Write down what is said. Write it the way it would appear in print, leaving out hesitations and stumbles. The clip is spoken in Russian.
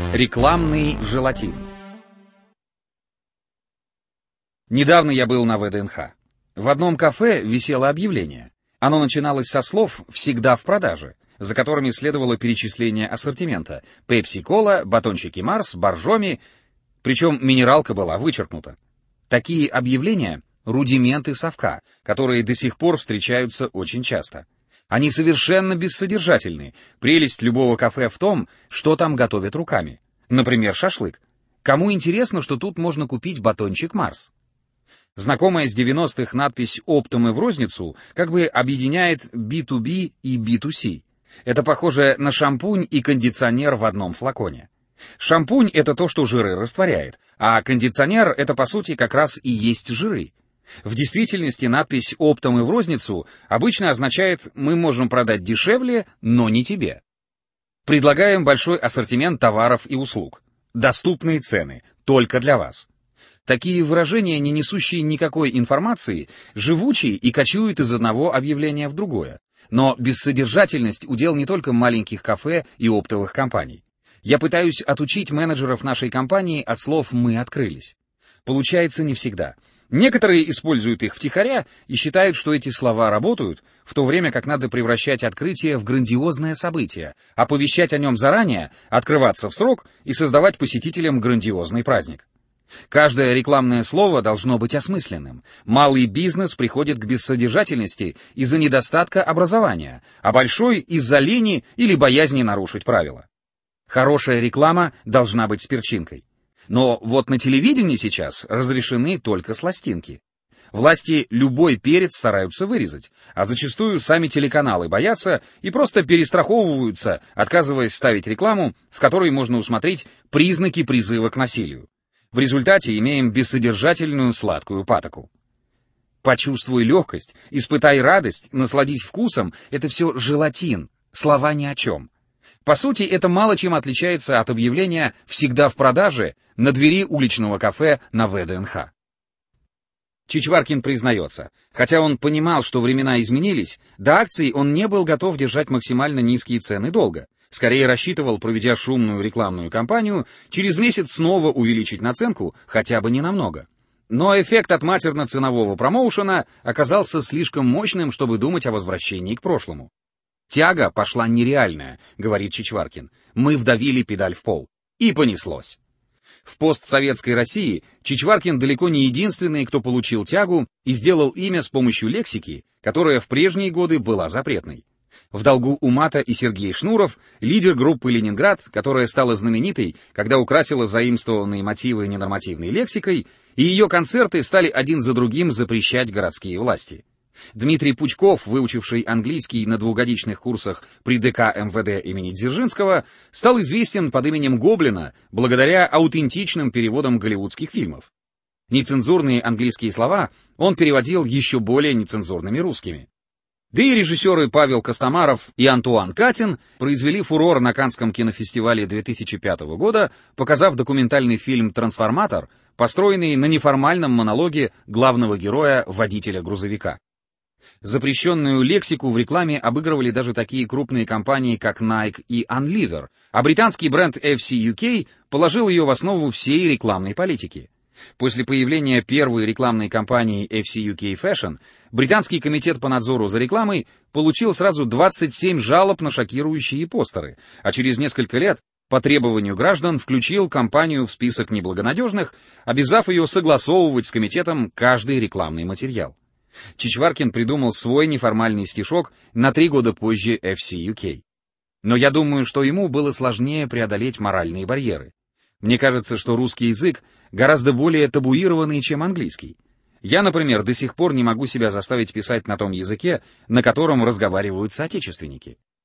Рекламный желатин. Недавно я был на ВДНХ. В одном кафе висело объявление. Оно начиналось со слов «всегда в продаже», за которыми следовало перечисление ассортимента: пепси-кола, батончики Марс, боржоми, причем минералка была вычеркнута. Такие объявления — рудименты совка, которые до сих пор встречаются очень часто. Они совершенно бессодержательны. Прелесть любого кафе в том, что там готовят руками. Например, шашлык. Кому интересно, что тут можно купить батончик Марс? Знакомая с 90-х надпись «Оптом и в розницу» как бы объединяет B2B и B2C. Это похоже на шампунь и кондиционер в одном флаконе. Шампунь — это то, что жиры растворяет, а кондиционер — это, по сути, как раз и есть жиры. В действительности надпись «Оптом и в розницу» обычно означает «мы можем продать дешевле, но не тебе». Предлагаем большой ассортимент товаров и услуг. Доступные цены, только для вас. Такие выражения, не несущие никакой информации, живучие и кочуют из одного объявления в другое. Но бессодержательность — удел не только маленьких кафе и оптовых компаний. Я пытаюсь отучить менеджеров нашей компании от слов «мы открылись». Получается не всегда. Некоторые используют их втихаря и считают, что эти слова работают, в то время как надо превращать открытие в грандиозное событие, оповещать о нем заранее, открываться в срок и создавать посетителям грандиозный праздник. Каждое рекламное слово должно быть осмысленным. Малый бизнес приходит к бессодержательности из-за недостатка образования, а большой — из-за лени или боязни нарушить правила. Хорошая реклама должна быть с перчинкой. Но вот на телевидении сейчас разрешены только сластинки. Власти любой перец стараются вырезать, а зачастую сами телеканалы боятся и просто перестраховываются, отказываясь ставить рекламу, в которой можно усмотреть признаки призыва к насилию. В результате имеем бессодержательную сладкую патоку. Почувствуй легкость, испытай радость, насладись вкусом — это все желатин, слова ни о чем. По сути, это мало чем отличается от объявления «всегда в продаже» на двери уличного кафе на ВДНХ. Чичваркин признается, хотя он понимал, что времена изменились, до акций он не был готов держать максимально низкие цены долго. Скорее рассчитывал, проведя шумную рекламную кампанию, через месяц снова увеличить наценку, хотя бы ненамного. Но эффект от матерно-ценового промоушена оказался слишком мощным, чтобы думать о возвращении к прошлому. «Тяга пошла нереальная», — говорит Чичваркин. «Мы вдавили педаль в пол». И понеслось. В постсоветской России Чичваркин далеко не единственный, кто получил тягу и сделал имя с помощью лексики, которая в прежние годы была запретной. В долгу у мата и Сергей Шнуров, лидер группы «Ленинград», которая стала знаменитой, когда украсила заимствованные мотивы ненормативной лексикой, и ее концерты стали один за другим запрещать городские власти. Дмитрий Пучков, выучивший английский на двухгодичных курсах при ДК МВД имени Дзержинского, стал известен под именем Гоблина благодаря аутентичным переводам голливудских фильмов. Нецензурные английские слова он переводил еще более нецензурными русскими. Да и режиссеры Павел Костомаров и Антуан Катин произвели фурор на Каннском кинофестивале 2005 года, показав документальный фильм «Трансформатор», построенный на неформальном монологе главного героя, водителя грузовика. Запрещенную лексику в рекламе обыгрывали даже такие крупные компании, как Nike и Unilever, а британский бренд FC UK положил ее в основу всей рекламной политики. После появления первой рекламной кампании FC UK Fashion, британский комитет по надзору за рекламой получил сразу 27 жалоб на шокирующие постеры, а через несколько лет по требованию граждан включил компанию в список неблагонадежных, обязав ее согласовывать с комитетом каждый рекламный материал. Чичваркин придумал свой неформальный стишок на 3 года позже FC UK. Но я думаю, что ему было сложнее преодолеть моральные барьеры. Мне кажется, что русский язык гораздо более табуированный, чем английский. Я, например, до сих пор не могу себя заставить писать на том языке, на котором разговаривают соотечественники.